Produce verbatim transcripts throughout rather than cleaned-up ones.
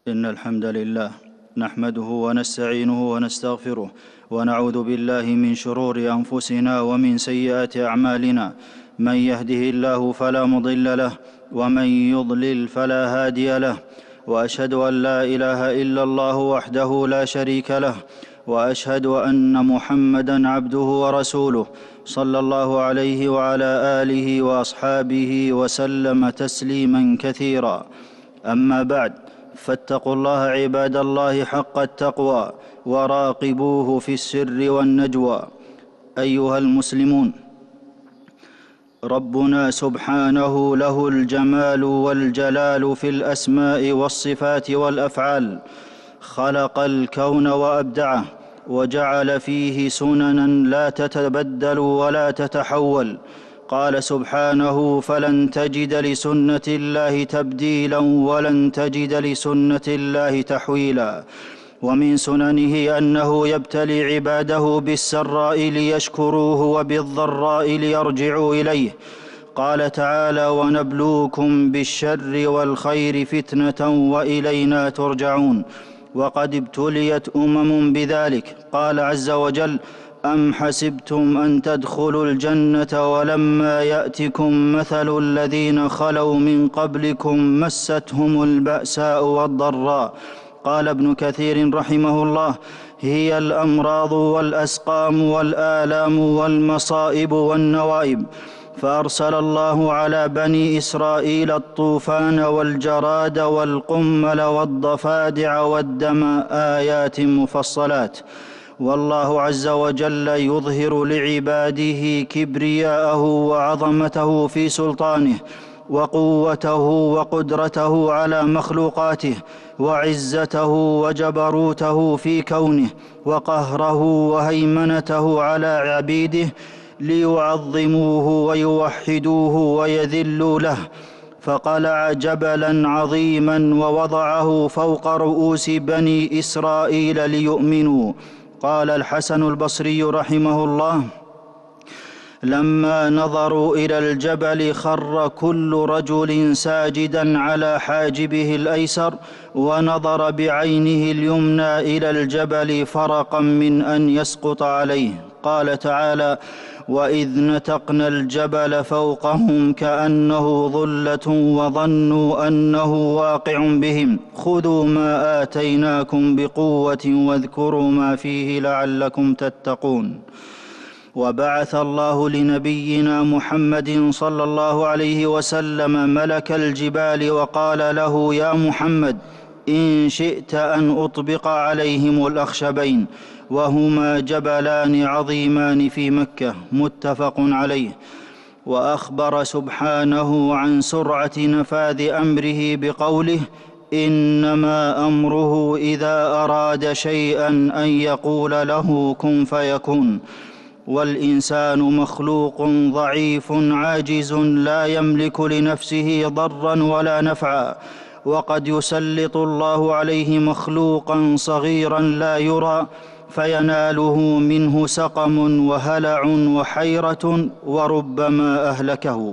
إن الحمد لله نحمده ونستعينه ونستغفره ونعوذ بالله من شرور أنفسنا ومن سيئات أعمالنا. من يهده الله فلا مضل له ومن يضلل فلا هادي له، وأشهد أن لا إله إلا الله وحده لا شريك له، وأشهد أن محمدًا عبده ورسوله صلى الله عليه وعلى آله وأصحابه وسلم تسليمًا كثيرا. أما بعد، فاتقوا الله عباد الله حق التقوى وراقبوه في السر والنجوى. أيها المسلمون، ربنا سبحانه له الجمال والجلال في الأسماء والصفات والأفعال. خلق الكون وأبدعه وجعل فيه سننا لا تتبدل ولا تتحول. قال سبحانه: فلن تجد لسنة الله تبديلا ولن تجد لسنة الله تحويلا. ومن سننه أنه يبتلي عباده بالسراء ليشكروه وبالضراء ليرجعوا إليه. قال تعالى: ونبلوكم بالشر والخير فتنة وإلينا ترجعون. وقد ابتليت أمم بذلك. قال عز وجل: أم حسبتم أن تدخلوا الجنة ولما يأتكم مثل الذين خلوا من قبلكم مستهم البأساء والضراء. قال ابن كثير رحمه الله: هي الأمراض والأسقام والآلام والمصائب والنوائب. فأرسل الله على بني إسرائيل الطوفان والجراد والقمل والضفادع والدم آيات مفصلات. والله عز وجل يظهر لعباده كبرياءه وعظمته في سلطانه، وقوته وقدرته على مخلوقاته، وعزته وجبروته في كونه، وقهره وهيمنته على عبيده، ليعظموه ويوحدوه ويذلوا له. فقلع جبلا عظيما ووضعه فوق رؤوس بني إسرائيل ليؤمنوا. قال الحسن البصري رحمه الله: لما نظروا إلى الجبل خر كل رجل ساجدا على حاجبه الأيسر، ونظر بعينه اليمنى إلى الجبل فرقا من أن يسقط عليه. قال تعالى: وإذ نتقنا الجبل فوقهم كأنه ظلة وظنوا أنه واقع بهم خذوا ما آتيناكم بقوة واذكروا ما فيه لعلكم تتقون. وبعث الله لنبينا محمد صلى الله عليه وسلم ملك الجبال وقال له: يا محمد، إن شئت أن أطبق عليهم الأخشبين، وهما جبلان عظيمان في مكة. متفق عليه. وأخبر سبحانه عن سرعة نفاذ أمره بقوله: إنما أمره إذا أراد شيئا أن يقول له كن فيكون. والإنسان مخلوق ضعيف عاجز لا يملك لنفسه ضرا ولا نفعا، وقد يسلط الله عليه مخلوقا صغيرا لا يرى فيناله منه سقم وهلع وحيرة وربما أهلكه.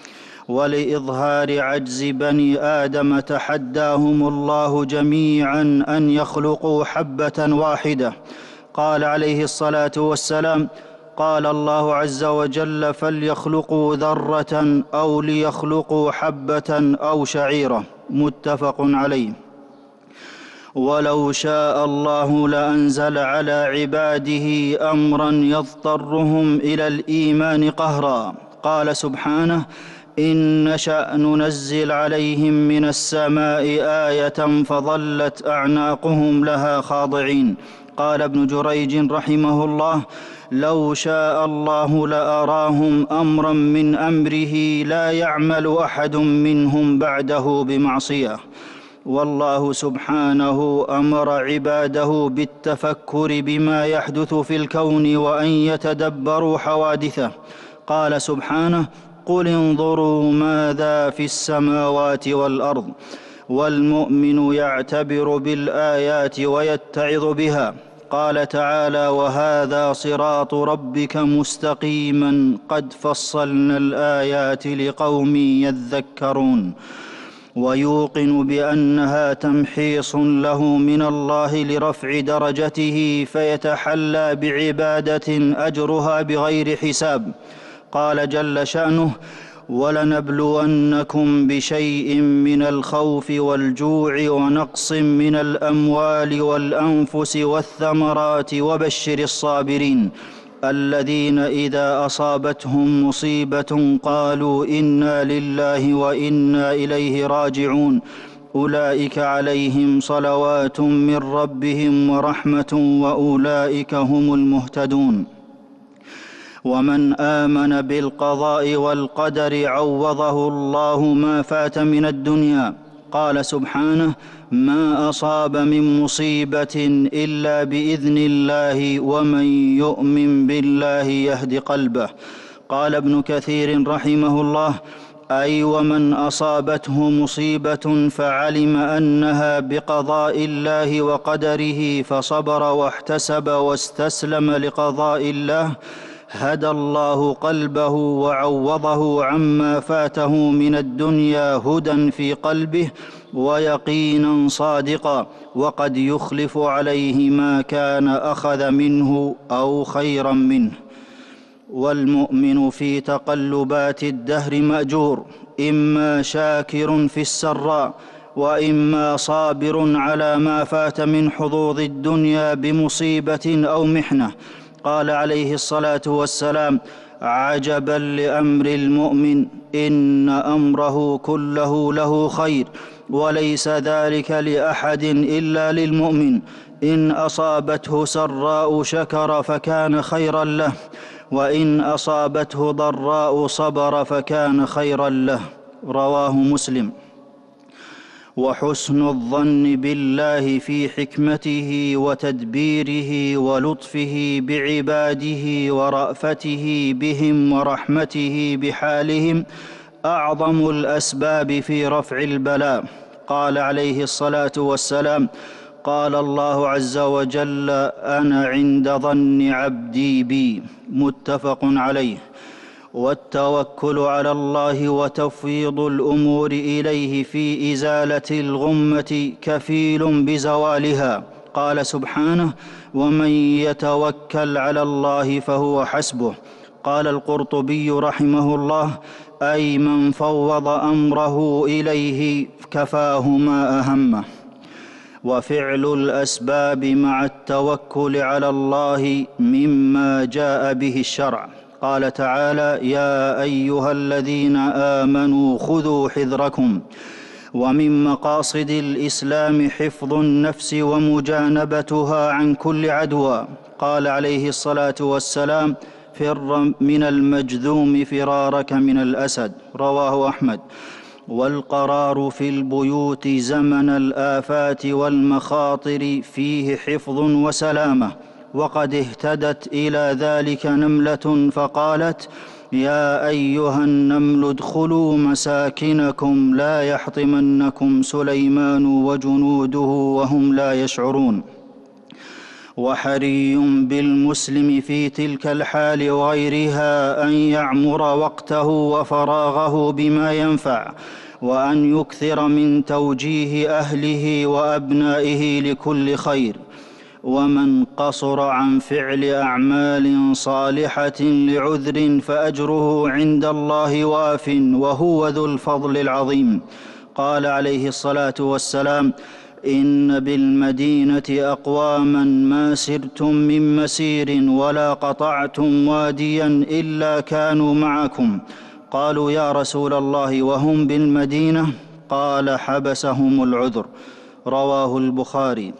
ولإظهار عجز بني آدم تحداهم الله جميعا أن يخلقوا حبة واحدة. قال عليه الصلاة والسلام: قال الله عز وجل: فليخلقوا ذرة أو ليخلقوا حبة أو شعيرة. متفق عليه. ولو شاء الله لأنزل على عباده أمرا يضطرهم إلى الإيمان قهرا. قال سبحانه: إن نشأ ننزل عليهم من السماء آية فظلت أعناقهم لها خاضعين. قال ابن جريج رحمه الله: لو شاء الله لأراهم أمرا من أمره لا يعمل أحد منهم بعده بمعصية. والله سبحانه أمر عباده بالتفكر بما يحدث في الكون وأن يتدبروا حوادثه. قال سبحانه: قل انظروا ماذا في السماوات والأرض. والمؤمن يعتبر بالآيات ويتعظ بها. قال تعالى: وهذا صراط ربك مستقيما قد فصلنا الآيات لقوم يذكرون. ويوقن بأنها تمحيص له من الله لرفع درجته فيتحلى بعبادة أجرها بغير حساب. قال جل شأنه: ولنبلونكم بشيء من الخوف والجوع ونقص من الأموال والأنفس والثمرات وبشر الصابرين الذين إذا أصابتهم مصيبة قالوا إنا لله وإنا إليه راجعون أولئك عليهم صلوات من ربهم ورحمة وأولئك هم المهتدون. ومن آمن بالقضاء والقدر عوضه الله ما فات من الدنيا. قال سبحانه: ما أصاب من مصيبة إلا بإذن الله ومن يؤمن بالله يهد قلبه. قال ابن كثير رحمه الله: أي ومن أصابته مصيبة فعلم أنها بقضاء الله وقدره فصبر واحتسب واستسلم لقضاء الله، هدى الله قلبه وعوضه عما فاته من الدنيا هدى في قلبه ويقينا صادقا، وقد يخلف عليه ما كان أخذ منه أو خيرا منه. والمؤمن في تقلبات الدهر مأجور، إما شاكر في السراء وإما صابر على ما فات من حظوظ الدنيا بمصيبة أو محنة. قال عليه الصلاة والسلام: عجبا لأمر المؤمن إن أمره كله له خير وليس ذلك لأحد إلا للمؤمن، إن أصابته سراء شكر فكان خيرا له وإن أصابته ضراء صبر فكان خيرا له. رواه مسلم. وحسن الظن بالله في حكمته وتدبيره ولطفه بعباده ورأفته بهم ورحمته بحالهم أعظم الأسباب في رفع البلاء. قال عليه الصلاة والسلام: قال الله عز وجل: أنا عند ظن عبدي بي. متفق عليه. والتوكل على الله وتفويض الأمور إليه في إزالة الغمة كفيل بزوالها. قال سبحانه: ومن يتوكل على الله فهو حسبه. قال القرطبي رحمه الله: أي من فوض أمره إليه كفاه ما أهمه. وفعل الأسباب مع التوكل على الله مما جاء به الشرع. قال تعالى: يا أيها الذين آمنوا خذوا حذركم. ومن مقاصد الإسلام حفظ النفس ومجانبتها عن كل عدوى. قال عليه الصلاة والسلام: فر من المجذوم فرارك من الأسد. رواه أحمد. والقرار في البيوت زمن الآفات والمخاطر فيه حفظ وسلامة. وقد اهتدت إلى ذلك نملة فقالت: يا أيها النمل ادخلوا مساكنكم لا يحطمنكم سليمان وجنوده وهم لا يشعرون. وحري بالمسلم في تلك الحال وغيرها أن يعمر وقته وفراغه بما ينفع، وأن يكثر من توجيه أهله وأبنائه لكل خير. ومن قصر عن فعل أعمال صالحة لعذر فأجره عند الله واف وهو ذو الفضل العظيم. قال عليه الصلاة والسلام: إن بالمدينة أقواما ما سرتم من مسير ولا قطعتم واديا إلا كانوا معكم. قالوا: يا رسول الله وهم بالمدينة؟ قال: حبسهم العذر. رواه البخاري.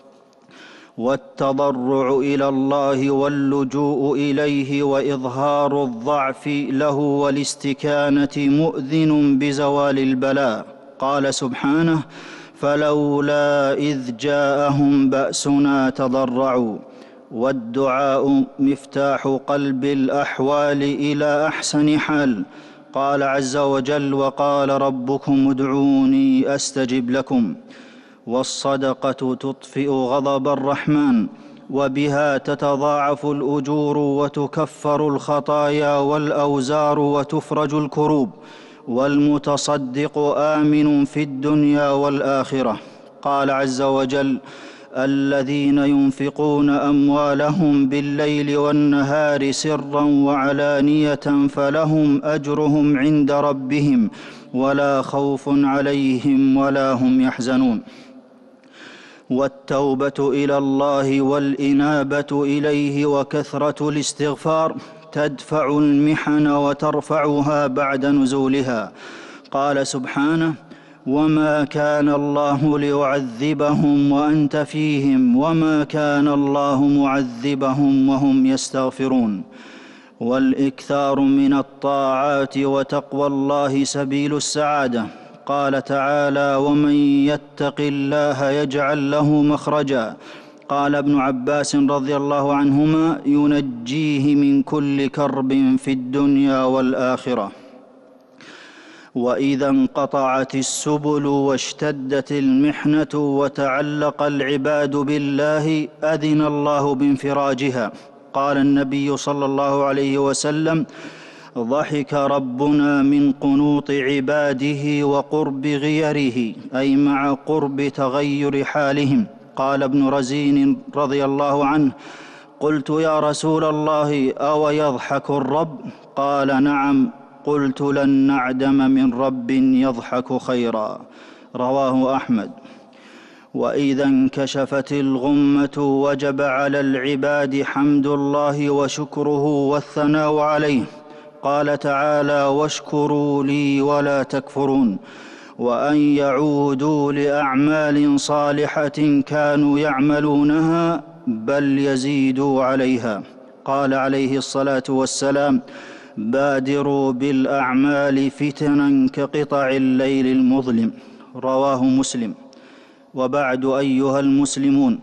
والتضرع إلى الله واللجوء إليه وإظهار الضعف له والاستكانة مؤذن بزوال البلاء. قال سبحانه: فلولا إذ جاءهم بأسنا تضرعوا. والدعاء مفتاح قلب الأحوال إلى أحسن حال. قال عز وجل: وقال ربكم ادعوني أستجب لكم. والصدقة تطفئ غضب الرحمن، وبها تتضاعف الأجور وتكفر الخطايا والأوزار وتفرج الكروب. والمتصدق آمن في الدنيا والآخرة. قال عز وجل: الذين ينفقون أموالهم بالليل والنهار سرا وعلانية فلهم أجرهم عند ربهم ولا خوف عليهم ولا هم يحزنون. والتوبة إلى الله والإنابة إليه وكثرة الاستغفار تدفع المحن وترفعها بعد نزولها. قال سبحانه: وما كان الله ليعذبهم وأنت فيهم وما كان الله معذبهم وهم يستغفرون. والإكثار من الطاعات وتقوى الله سبيل السعادة. قال تعالى: ومن يتق الله يجعل له مخرجا. قال ابن عباس رضي الله عنهما: ينجيه من كل كرب في الدنيا والآخرة. وإذا انقطعت السبل واشتدت المحنة وتعلق العباد بالله أذن الله بانفراجها. قال النبي صلى الله عليه وسلم: ضحك ربنا من قنوط عباده وقرب غيره، أي مع قرب تغير حالهم. قال ابن رزين رضي الله عنه: قلت يا رسول الله أو يضحك الرب؟ قال: نعم. قلت: لن نعدم من رب يضحك خيرا. رواه أحمد. وإذا انكشفت الغمة وجب على العباد حمد الله وشكره والثناء عليه. قال تعالى: واشكروا لي ولا تكفرون. وأن يعودوا لأعمال صالحة كانوا يعملونها بل يزيدوا عليها. قال عليه الصلاة والسلام: بادروا بالأعمال فتنا كقطع الليل المظلم. رواه مسلم. وبعد أيها المسلمون،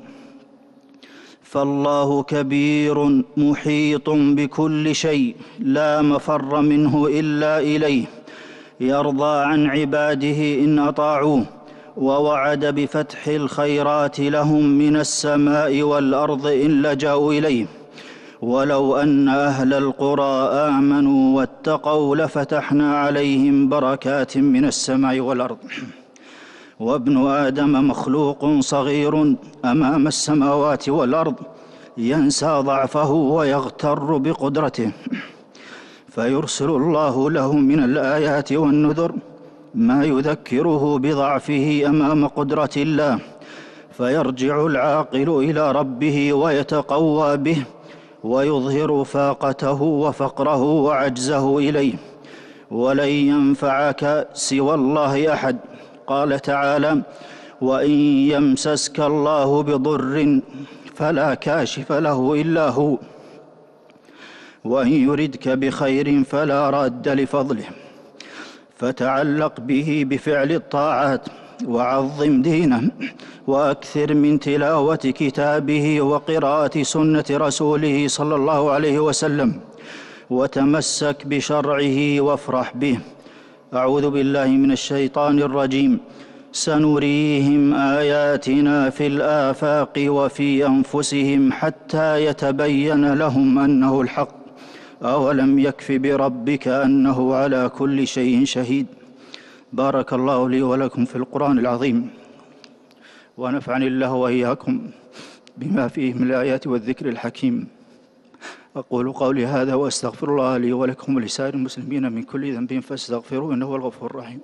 فالله كبير محيط بكل شيء لا مفر منه إلا إليه، يرضى عن عباده إن أطاعوه، ووعد بفتح الخيرات لهم من السماء والأرض إن لجأوا إليه. ولو أن أهل القرى آمنوا واتقوا لفتحنا عليهم بركات من السماء والأرض. وابن آدم مخلوق صغير أمام السماوات والأرض، ينسى ضعفه ويغتر بقدرته، فيرسل الله له من الآيات والنذر ما يذكره بضعفه أمام قدرة الله، فيرجع العاقل إلى ربه ويتقوى به ويظهر فاقته وفقره وعجزه إليه. ولن ينفعك سوى الله أحد. قال تعالى: وإن يمسسك الله بضر فلا كاشف له إلا هو، وإن يردك بخير فلا راد لفضله. فتعلق به بفعل الطاعات وعظم دينه، وأكثر من تلاوة كتابه وقراءة سنة رسوله صلى الله عليه وسلم، وتمسك بشرعه وافرح به. أعوذ بالله من الشيطان الرجيم. سنريهم آياتنا في الآفاق وفي أنفسهم حتى يتبين لهم أنه الحق. أولم يكف بربك أنه على كل شيء شهيد. بارك الله لي ولكم في القرآن العظيم، ونفعني الله وإياكم بما فيه من الآيات والذكر الحكيم. أقول قولي هذا وأستغفر الله لي ولكم ولسائر المسلمين من كل ذنب فاستغفروه إنه هو الغفور الرحيم.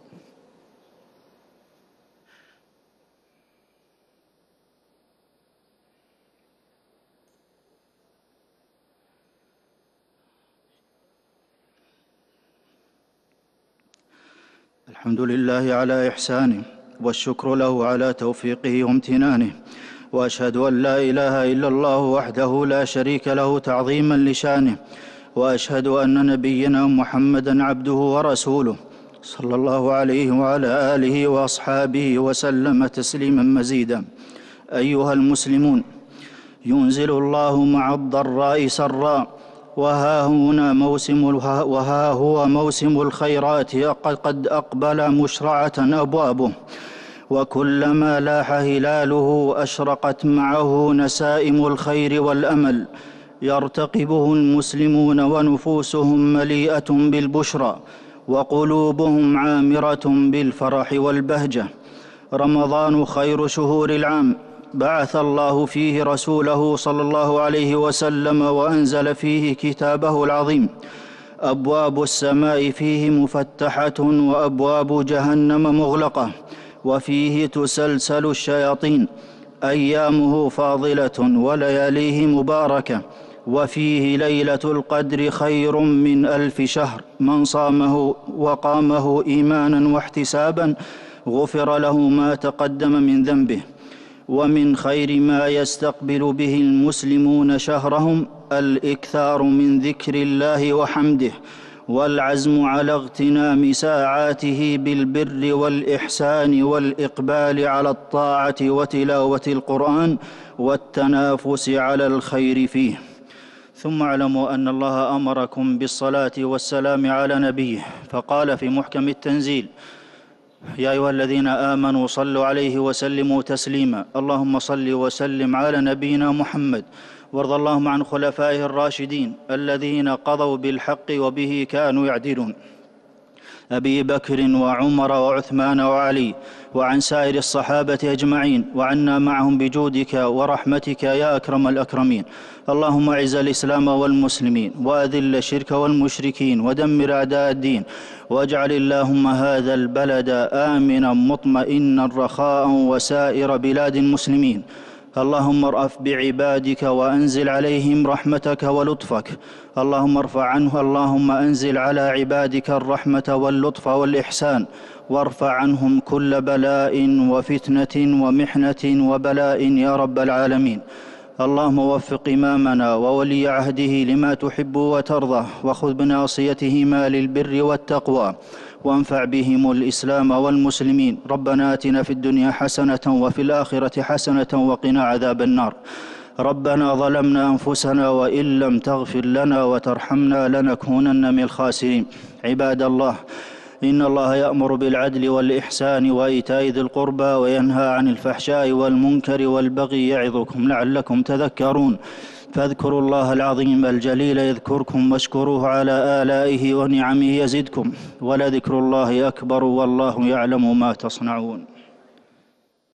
الحمد لله على إحسانه، والشكر له على توفيقه وامتنانه، وأشهد أن لا إله إلا الله وحده لا شريك له تعظيما لشانه، وأشهد أن نبينا محمدا عبده ورسوله صلى الله عليه وعلى آله وأصحابه وسلم تسليما مزيدا. أيها المسلمون، ينزل الله مع الضراء سرا، وها هنا موسم وها هو موسم الخيرات قد أقبل مشرعة أبوابه، وكلما لاح هلاله أشرقت معه نسائم الخير والأمل، يرتقبه المسلمون ونفوسهم مليئة بالبشرى، وقلوبهم عامرة بالفرح والبهجة. رمضان خير شهور العام، بعث الله فيه رسوله صلى الله عليه وسلم وأنزل فيه كتابه العظيم. أبواب السماء فيه مفتحة وأبواب جهنم مغلقة، وفيه تسلسل الشياطين. أيامه فاضلة ولياليه مباركة، وفيه ليلة القدر خير من ألف شهر. من صامه وقامه إيمانا واحتسابا غفر له ما تقدم من ذنبه. ومن خير ما يستقبل به المسلمون شهرهم الإكثار من ذكر الله وحمده، والعزم على اغتنام ساعاته بالبر والإحسان والإقبال على الطاعة وتلاوة القرآن والتنافس على الخير فيه. ثم اعلموا أن الله أمركم بالصلاة والسلام على نبيه، فقال في محكم التنزيل: يا أيها الذين آمنوا صلوا عليه وسلموا تسليما. اللهم صل وسلم على نبينا محمد، وارض اللهم عن خلفائه الراشدين الذين قضوا بالحق وبه كانوا يعدلون، أبي بكر وعمر وعثمان وعلي، وعن سائر الصحابة أجمعين، وعنا معهم بجودك ورحمتك يا أكرم الأكرمين. اللهم أعز الإسلام والمسلمين، وأذل الشرك والمشركين، ودمر أعداء الدين، واجعل اللهم هذا البلد آمنا مطمئنا رخاء وسائر بلاد المسلمين. اللهم ارأف بعبادك وأنزل عليهم رحمتك ولطفك. اللهم ارفع عنه اللهم أنزل على عبادك الرحمة واللطف والإحسان، وارفع عنهم كل بلاء وفتنة ومحنة وبلاء يا رب العالمين. اللهم وفق إمامنا وولي عهده لما تحب وترضى، وخذ بناصيتهما للبر والتقوى، وانفع بهم الإسلام والمسلمين. ربنا آتنا في الدنيا حسنة وفي الآخرة حسنة وقنا عذاب النار. ربنا ظلمنا أنفسنا وإن لم تغفر لنا وترحمنا لنكونن من الخاسرين. عباد الله، إن الله يأمر بالعدل والإحسان وإيتاء ذي القربى وينهى عن الفحشاء والمنكر والبغي يعظكم لعلكم تذكرون. فاذكروا الله العظيم الجليل يذكركم، واشكروه على آلائه ونعمه يزدكم، ولذكر الله أكبر والله يعلم ما تصنعون.